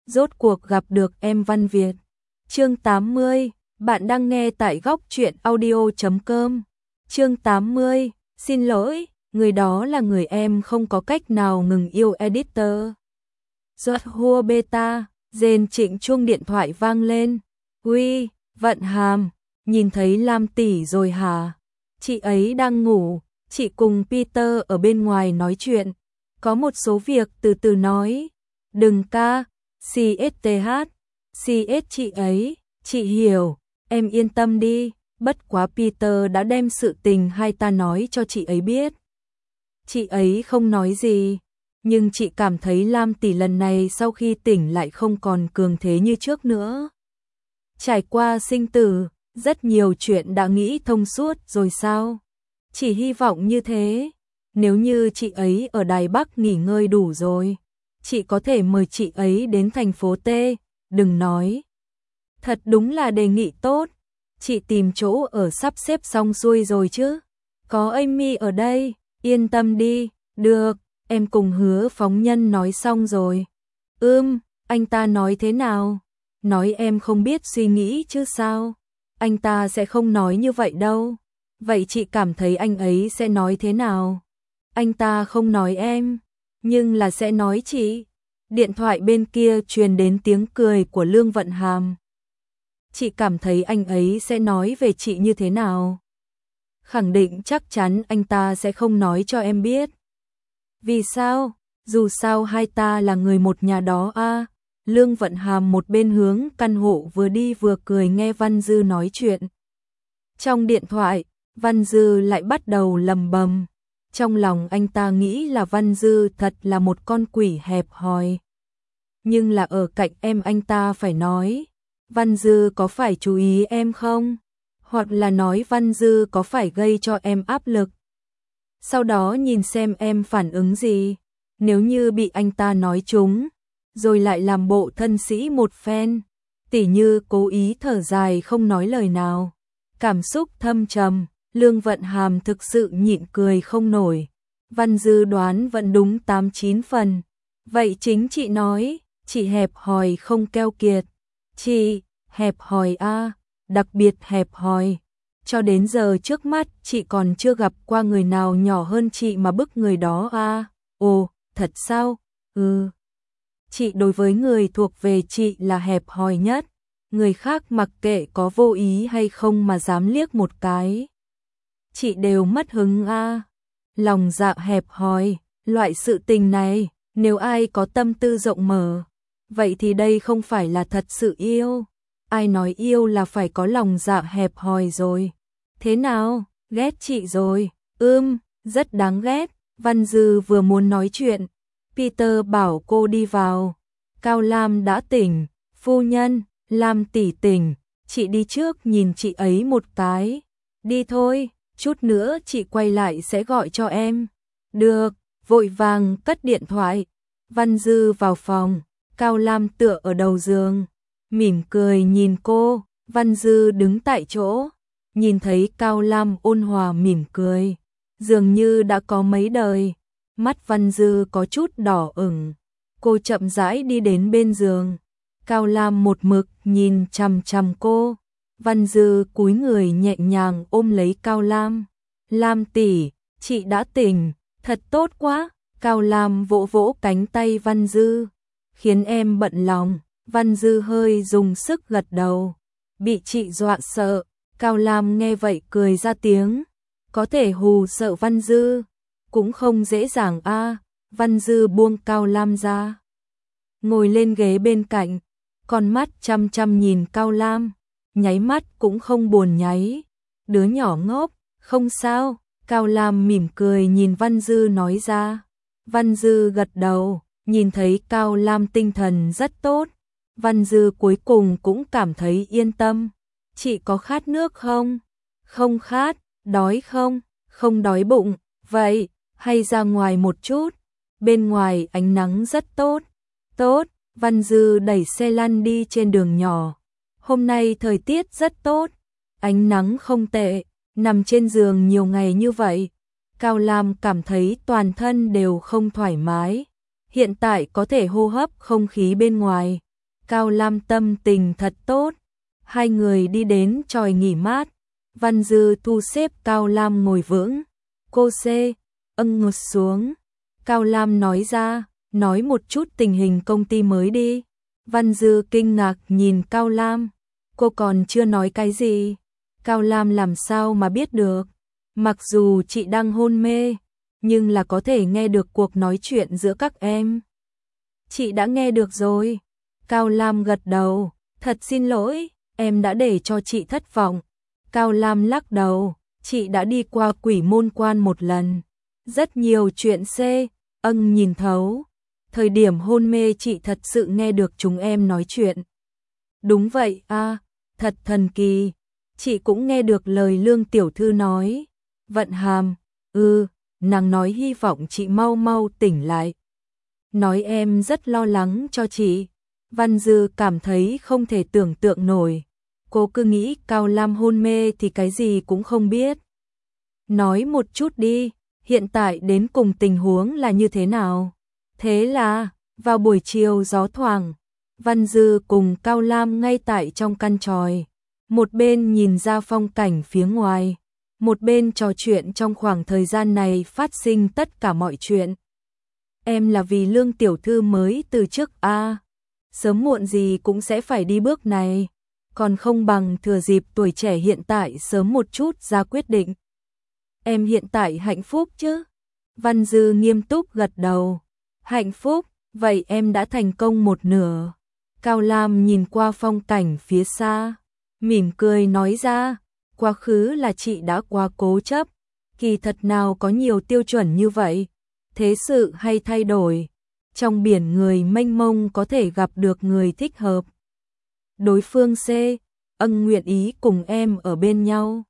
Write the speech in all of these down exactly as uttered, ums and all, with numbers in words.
rốt cuộc gặp được em Văn Việt. Chương tám mươi, bạn đang nghe tại góc truyện audio chấm com. Chương tám mươi, xin lỗi, người đó là người em không có cách nào ngừng yêu editor. Giọt hua beta, rên Trịnh chuông điện thoại vang lên. Uy, Vận Hàm, nhìn thấy Lam tỷ rồi hả? Chị ấy đang ngủ, chị cùng Peter ở bên ngoài nói chuyện. Có một số việc từ từ nói. Đừng ca, xê ét tê hát, xê ét chị ấy, chị hiểu, em yên tâm đi, bất quá Peter đã đem sự tình hai ta nói cho chị ấy biết. Chị ấy không nói gì, nhưng chị cảm thấy Lam tỷ lần này sau khi tỉnh lại không còn cường thế như trước nữa. Trải qua sinh tử, rất nhiều chuyện đã nghĩ thông suốt rồi sao? Chỉ hy vọng như thế, nếu như chị ấy ở Đài Bắc nghỉ ngơi đủ rồi, chị có thể mời chị ấy đến thành phố T, đừng nói. Thật đúng là đề nghị tốt, chị tìm chỗ ở sắp xếp xong xuôi rồi chứ? Có Amy ở đây, yên tâm đi, được, em cùng Hứa phóng nhân nói xong rồi. Ưm, anh ta nói thế nào? Nói em không biết suy nghĩ chứ sao? Anh ta sẽ không nói như vậy đâu. Vậy chị cảm thấy anh ấy sẽ nói thế nào? Anh ta không nói em, nhưng là sẽ nói chị. Điện thoại bên kia truyền đến tiếng cười của Lương Vận Hàm. Chị cảm thấy anh ấy sẽ nói về chị như thế nào? Khẳng định chắc chắn anh ta sẽ không nói cho em biết. Vì sao? Dù sao hai ta là người một nhà đó a. Lương Vận Hàm một bên hướng căn hộ vừa đi vừa cười nghe Văn Dư nói chuyện. Trong điện thoại, Văn Dư lại bắt đầu lầm bầm. Trong lòng anh ta nghĩ là Văn Dư thật là một con quỷ hẹp hòi. Nhưng là ở cạnh em anh ta phải nói, Văn Dư có phải chú ý em không? Hoặc là nói Văn Dư có phải gây cho em áp lực? Sau đó nhìn xem em phản ứng gì. Nếu như bị anh ta nói trúng, rồi lại làm bộ thân sĩ một phen, tỉ như cố ý thở dài không nói lời nào. Cảm xúc thâm trầm, Lương Vận Hàm thực sự nhịn cười không nổi. Văn Dư đoán vẫn đúng tám chín phần. Vậy chính chị nói, chị hẹp hòi không keo kiệt. Chị, hẹp hòi a, đặc biệt hẹp hòi. Cho đến giờ trước mắt chị còn chưa gặp qua người nào nhỏ hơn chị mà bức người đó a. Ồ, thật sao? Ừ. Chị đối với người thuộc về chị là hẹp hòi nhất. Người khác mặc kệ có vô ý hay không mà dám liếc một cái, chị đều mất hứng a. Lòng dạ hẹp hòi, loại sự tình này, nếu ai có tâm tư rộng mở, vậy thì đây không phải là thật sự yêu. Ai nói yêu là phải có lòng dạ hẹp hòi rồi. Thế nào, ghét chị rồi? Ưm, rất đáng ghét. Văn Dư vừa muốn nói chuyện, Peter bảo cô đi vào. Cao Lam đã tỉnh, phu nhân, Lam tỷ tỉnh, chị đi trước nhìn chị ấy một cái. Đi thôi, chút nữa chị quay lại sẽ gọi cho em. Được, vội vàng cất điện thoại. Văn Dư vào phòng, Cao Lam tựa ở đầu giường, mỉm cười nhìn cô. Văn Dư đứng tại chỗ, nhìn thấy Cao Lam ôn hòa mỉm cười, dường như đã có mấy đời. Mắt Văn Dư có chút đỏ ửng. Cô chậm rãi đi đến bên giường. Cao Lam một mực nhìn chằm chằm cô. Văn Dư cúi người nhẹ nhàng ôm lấy Cao Lam. Lam tỷ, chị đã tỉnh, thật tốt quá. Cao Lam vỗ vỗ cánh tay Văn Dư, khiến em bận lòng. Văn Dư hơi dùng sức gật đầu. Bị chị dọa sợ. Cao Lam nghe vậy cười ra tiếng. Có thể hù sợ Văn Dư cũng không dễ dàng a. Văn Dư buông Cao Lam ra, ngồi lên ghế bên cạnh, con mắt chăm chăm nhìn Cao Lam, nháy mắt cũng không buồn nháy. Đứa nhỏ ngốc, không sao. Cao Lam mỉm cười nhìn Văn Dư nói ra. Văn Dư gật đầu, nhìn thấy Cao Lam tinh thần rất tốt. Văn Dư cuối cùng cũng cảm thấy yên tâm. Chị có khát nước không? Không khát. Đói không? Không đói bụng. Vậy, hay ra ngoài một chút? Bên ngoài ánh nắng rất tốt. Tốt. Văn Dư đẩy xe lăn đi trên đường nhỏ. Hôm nay thời tiết rất tốt, ánh nắng không tệ. Nằm trên giường nhiều ngày như vậy, Cao Lam cảm thấy toàn thân đều không thoải mái. Hiện tại có thể hô hấp không khí bên ngoài, Cao Lam tâm tình thật tốt. Hai người đi đến chòi nghỉ mát. Văn Dư thu xếp Cao Lam ngồi vững. Cô C. Âng ngồi xuống. Cao Lam nói ra, nói một chút tình hình công ty mới đi. Văn Dư kinh ngạc nhìn Cao Lam. Cô còn chưa nói cái gì. Cao Lam làm sao mà biết được. Mặc dù chị đang hôn mê, nhưng là có thể nghe được cuộc nói chuyện giữa các em. Chị đã nghe được rồi. Cao Lam gật đầu. Thật xin lỗi, em đã để cho chị thất vọng. Cao Lam lắc đầu. Chị đã đi qua quỷ môn quan một lần. Rất nhiều chuyện C. Âng nhìn thấu. Thời điểm hôn mê chị thật sự nghe được chúng em nói chuyện. Đúng vậy à, thật thần kỳ. Chị cũng nghe được lời Lương tiểu thư nói. Vận Hàm, ừ, nàng nói hy vọng chị mau mau tỉnh lại. Nói em rất lo lắng cho chị. Văn Dư cảm thấy không thể tưởng tượng nổi. Cô cứ nghĩ Cao Lam hôn mê thì cái gì cũng không biết. Nói một chút đi, hiện tại đến cùng tình huống là như thế nào? Thế là, vào buổi chiều gió thoảng, Văn Dư cùng Cao Lam ngay tại trong căn chòi. Một bên nhìn ra phong cảnh phía ngoài, một bên trò chuyện trong khoảng thời gian này phát sinh tất cả mọi chuyện. Em là vì Lương tiểu thư mới từ chức a, à, sớm muộn gì cũng sẽ phải đi bước này, còn không bằng thừa dịp tuổi trẻ hiện tại sớm một chút ra quyết định. Em hiện tại hạnh phúc chứ? Văn Dư nghiêm túc gật đầu. Hạnh phúc, vậy em đã thành công một nửa. Cao Lam nhìn qua phong cảnh phía xa, mỉm cười nói ra, quá khứ là chị đã quá cố chấp, kỳ thật nào có nhiều tiêu chuẩn như vậy. Thế sự hay thay đổi, trong biển người mênh mông có thể gặp được người thích hợp. Đối phương C. Âng nguyện ý cùng em ở bên nhau.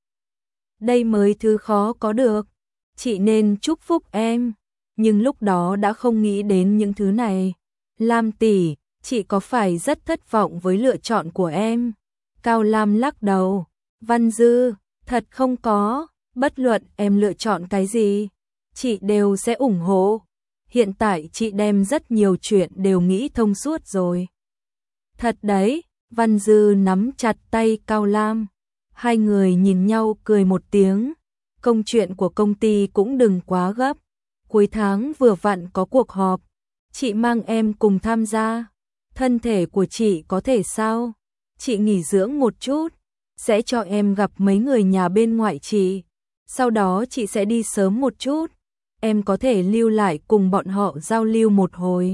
Đây mới thứ khó có được. Chị nên chúc phúc em, nhưng lúc đó đã không nghĩ đến những thứ này. Lam tỷ, chị có phải rất thất vọng với lựa chọn của em? Cao Lam lắc đầu. Văn Dư, thật không có, bất luận em lựa chọn cái gì, chị đều sẽ ủng hộ. Hiện tại chị đem rất nhiều chuyện đều nghĩ thông suốt rồi. Thật đấy, Văn Dư nắm chặt tay Cao Lam. Hai người nhìn nhau cười một tiếng. Công chuyện của công ty cũng đừng quá gấp. Cuối tháng vừa vặn có cuộc họp. Chị mang em cùng tham gia. Thân thể của chị có thể sao? Chị nghỉ dưỡng một chút. Sẽ cho em gặp mấy người nhà bên ngoại chị. Sau đó chị sẽ đi sớm một chút. Em có thể lưu lại cùng bọn họ giao lưu một hồi.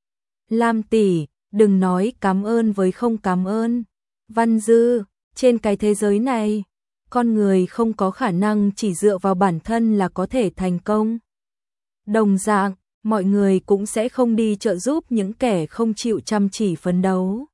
Lam tỷ, đừng nói cảm ơn với không cảm ơn. Văn Dư, trên cái thế giới này, con người không có khả năng chỉ dựa vào bản thân là có thể thành công. Đồng dạng, mọi người cũng sẽ không đi trợ giúp những kẻ không chịu chăm chỉ phấn đấu.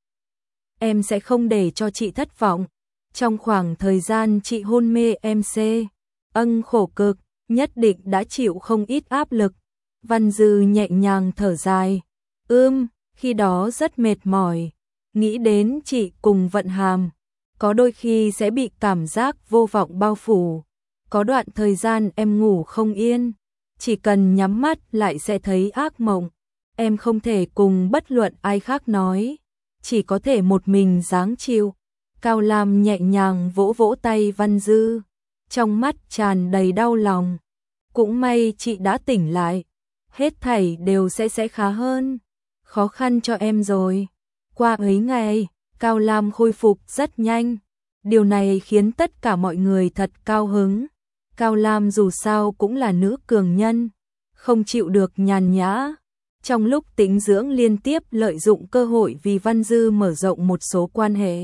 Em sẽ không để cho chị thất vọng. Trong khoảng thời gian chị hôn mê em C. Âng khổ cực, nhất định đã chịu không ít áp lực. Văn Dư nhẹ nhàng thở dài. Ưm, khi đó rất mệt mỏi. Nghĩ đến chị cùng Vận Hàm, có đôi khi sẽ bị cảm giác vô vọng bao phủ. Có đoạn thời gian em ngủ không yên, chỉ cần nhắm mắt lại sẽ thấy ác mộng. Em không thể cùng bất luận ai khác nói, chỉ có thể một mình gắng chịu. Cao Lam nhẹ nhàng vỗ vỗ tay Văn Dư, trong mắt tràn đầy đau lòng. Cũng may chị đã tỉnh lại, hết thảy đều sẽ sẽ khá hơn. Khó khăn cho em rồi. Qua ấy ngày, Cao Lam khôi phục rất nhanh. Điều này khiến tất cả mọi người thật cao hứng. Cao Lam dù sao cũng là nữ cường nhân, không chịu được nhàn nhã. Trong lúc tĩnh dưỡng liên tiếp lợi dụng cơ hội vì Văn Dư mở rộng một số quan hệ.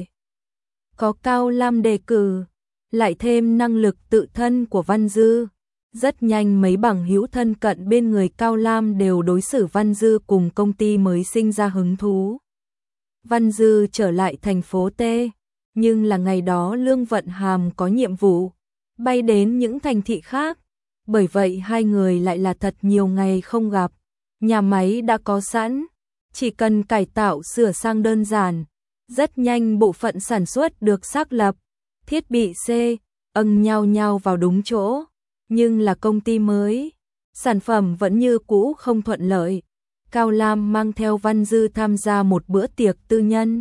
Có Cao Lam đề cử, lại thêm năng lực tự thân của Văn Dư. Rất nhanh mấy bằng hữu thân cận bên người Cao Lam đều đối xử Văn Dư cùng công ty mới sinh ra hứng thú. Văn Dư trở lại thành phố T, nhưng là ngày đó Lương Vận Hàm có nhiệm vụ, bay đến những thành thị khác. Bởi vậy hai người lại là thật nhiều ngày không gặp. Nhà máy đã có sẵn, chỉ cần cải tạo sửa sang đơn giản. Rất nhanh bộ phận sản xuất được xác lập, thiết bị C, âng nhau nhau vào đúng chỗ. Nhưng là công ty mới, sản phẩm vẫn như cũ không thuận lợi. Cao Lam mang theo Văn Dư tham gia một bữa tiệc tư nhân.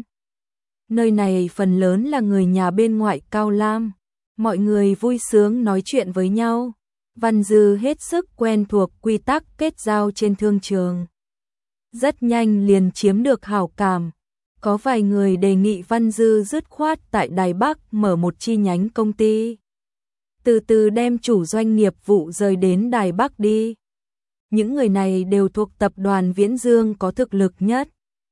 Nơi này phần lớn là người nhà bên ngoại Cao Lam. Mọi người vui sướng nói chuyện với nhau. Văn Dư hết sức quen thuộc quy tắc kết giao trên thương trường. Rất nhanh liền chiếm được hảo cảm. Có vài người đề nghị Văn Dư dứt khoát tại Đài Bắc mở một chi nhánh công ty. Từ từ đem chủ doanh nghiệp vụ rời đến Đài Bắc đi. Những người này đều thuộc tập đoàn Viễn Dương có thực lực nhất.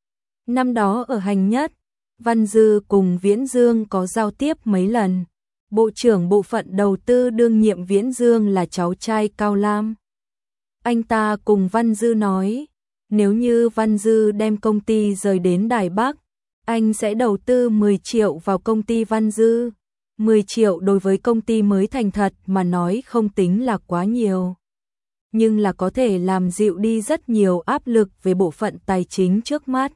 Năm đó ở Hành Nhất, Văn Dư cùng Viễn Dương có giao tiếp mấy lần. Bộ trưởng bộ phận đầu tư đương nhiệm Viễn Dương là cháu trai Cao Lam. Anh ta cùng Văn Dư nói, nếu như Văn Dư đem công ty rời đến Đài Bắc, anh sẽ đầu tư mười triệu vào công ty Văn Dư. mười triệu đối với công ty mới thành thật mà nói không tính là quá nhiều. Nhưng là có thể làm dịu đi rất nhiều áp lực về bộ phận tài chính trước mắt.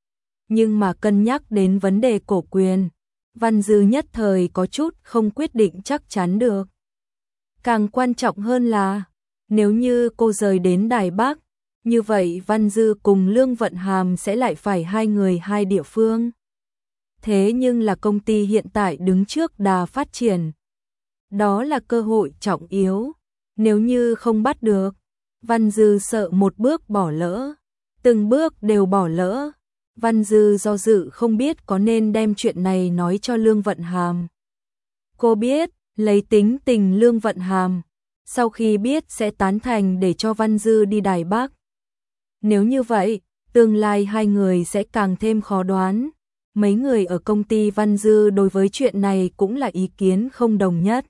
Nhưng mà cân nhắc đến vấn đề cổ quyền, Văn Dư nhất thời có chút không quyết định chắc chắn được. Càng quan trọng hơn là, nếu như cô rời đến Đài Bắc, như vậy Văn Dư cùng Lương Vận Hàm sẽ lại phải hai người hai địa phương. Thế nhưng là công ty hiện tại đứng trước đà phát triển. Đó là cơ hội trọng yếu. Nếu như không bắt được, Văn Dư sợ một bước bỏ lỡ. Từng bước đều bỏ lỡ. Văn Dư do dự không biết có nên đem chuyện này nói cho Lương Vận Hàm. Cô biết, lấy tính tình Lương Vận Hàm, sau khi biết sẽ tán thành để cho Văn Dư đi Đài Bắc. Nếu như vậy, tương lai hai người sẽ càng thêm khó đoán. Mấy người ở công ty Văn Dư đối với chuyện này cũng là ý kiến không đồng nhất.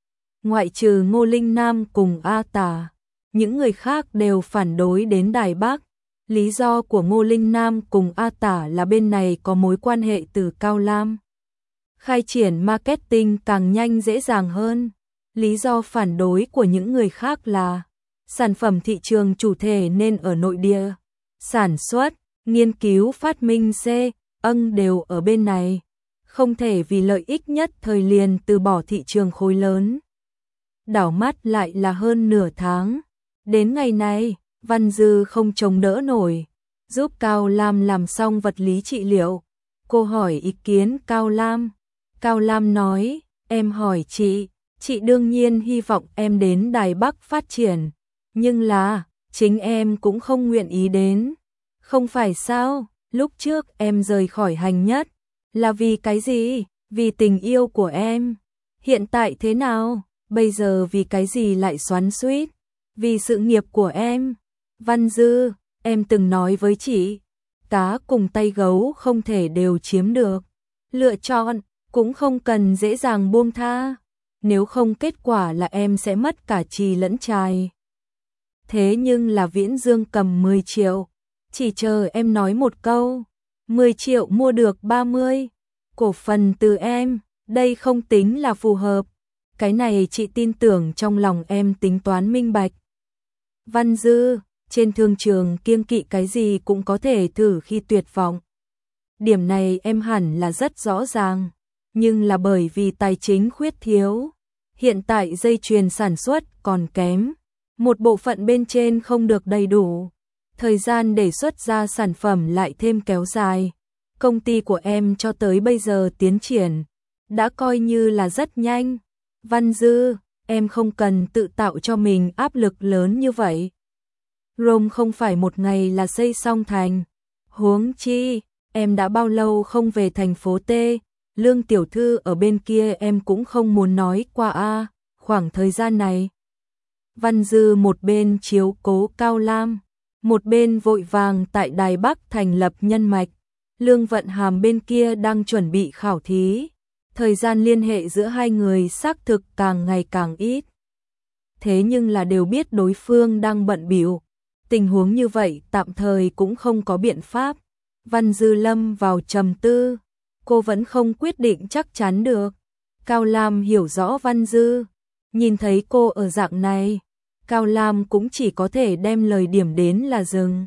Ngoại trừ Ngô Linh Nam cùng A Tả, những người khác đều phản đối đến Đài Bắc. Lý do của Ngô Linh Nam cùng A Tả là bên này có mối quan hệ từ Cao Lam. Khai triển marketing càng nhanh dễ dàng hơn. Lý do phản đối của những người khác là sản phẩm thị trường chủ thể nên ở nội địa. Sản xuất, nghiên cứu phát minh C, âng đều ở bên này. Không thể vì lợi ích nhất thời liền từ bỏ thị trường khối lớn. Đảo mắt lại là hơn nửa tháng. Đến ngày này, Văn Dư không chống đỡ nổi, giúp Cao Lam làm xong vật lý trị liệu. Cô hỏi ý kiến Cao Lam. Cao Lam nói, em hỏi chị, chị đương nhiên hy vọng em đến Đài Bắc phát triển. Nhưng là, chính em cũng không nguyện ý đến. Không phải sao, lúc trước em rời khỏi Hành Nhất. Là vì cái gì? Vì tình yêu của em. Hiện tại thế nào? Bây giờ vì cái gì lại xoắn xuýt? Vì sự nghiệp của em. Văn Dư, em từng nói với chị, cá cùng tay gấu không thể đều chiếm được. Lựa chọn, cũng không cần dễ dàng buông tha. Nếu không kết quả là em sẽ mất cả trì lẫn trài. Thế nhưng là Viễn Dương cầm mười triệu. Chỉ chờ em nói một câu. mười triệu mua được ba mươi. Cổ phần từ em, đây không tính là phù hợp. Cái này chị tin tưởng trong lòng em tính toán minh bạch. Văn Dư, trên thương trường kiêng kỵ cái gì cũng có thể thử khi tuyệt vọng. Điểm này em hẳn là rất rõ ràng. Nhưng là bởi vì tài chính khuyết thiếu. Hiện tại dây chuyền sản xuất còn kém. Một bộ phận bên trên không được đầy đủ. Thời gian để xuất ra sản phẩm lại thêm kéo dài. Công ty của em cho tới bây giờ tiến triển đã coi như là rất nhanh. Văn Dư, em không cần tự tạo cho mình áp lực lớn như vậy. Rome không phải một ngày là xây xong thành. Huống chi, em đã bao lâu không về thành phố T, Lương tiểu thư ở bên kia em cũng không muốn nói qua a, khoảng thời gian này. Văn Dư một bên chiếu cố Cao Lam, một bên vội vàng tại Đài Bắc thành lập nhân mạch. Lương Vận Hàm bên kia đang chuẩn bị khảo thí. Thời gian liên hệ giữa hai người xác thực càng ngày càng ít. Thế nhưng là đều biết đối phương đang bận bịu. Tình huống như vậy tạm thời cũng không có biện pháp. Văn Dư lâm vào trầm tư. Cô vẫn không quyết định chắc chắn được. Cao Lam hiểu rõ Văn Dư. Nhìn thấy cô ở dạng này, Cao Lam cũng chỉ có thể đem lời điểm đến là dừng.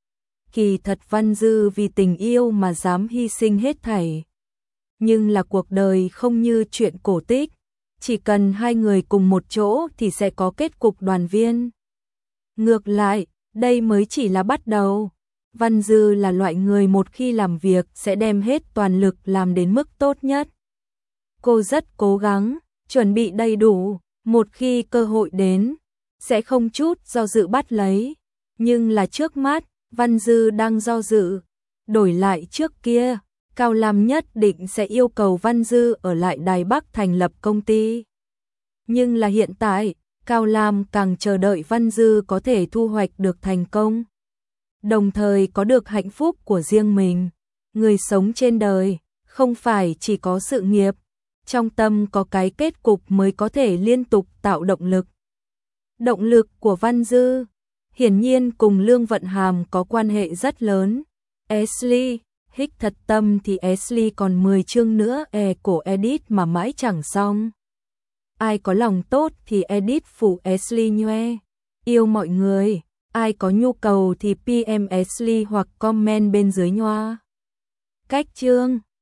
Kỳ thật Văn Dư vì tình yêu mà dám hy sinh hết thảy. Nhưng là cuộc đời không như chuyện cổ tích. Chỉ cần hai người cùng một chỗ thì sẽ có kết cục đoàn viên. Ngược lại, đây mới chỉ là bắt đầu. Văn Dư là loại người một khi làm việc sẽ đem hết toàn lực làm đến mức tốt nhất. Cô rất cố gắng, chuẩn bị đầy đủ, một khi cơ hội đến, sẽ không chút do dự bắt lấy. Nhưng là trước mắt, Văn Dư đang do dự. Đổi lại trước kia, Cao Lam nhất định sẽ yêu cầu Văn Dư ở lại Đài Bắc thành lập công ty. Nhưng là hiện tại, Cao Lam càng chờ đợi Văn Dư có thể thu hoạch được thành công. Đồng thời có được hạnh phúc của riêng mình. Người sống trên đời, không phải chỉ có sự nghiệp. Trong tâm có cái kết cục mới có thể liên tục tạo động lực. Động lực của Văn Dư, hiển nhiên cùng Lương Vận Hàm có quan hệ rất lớn. Ashley, hích thật tâm thì Ashley còn mười chương nữa e cổ edit mà mãi chẳng xong. Ai có lòng tốt thì edit phụ Ashley nhoe. Yêu mọi người, ai có nhu cầu thì pê em Ashley hoặc comment bên dưới nhoa. Cách chương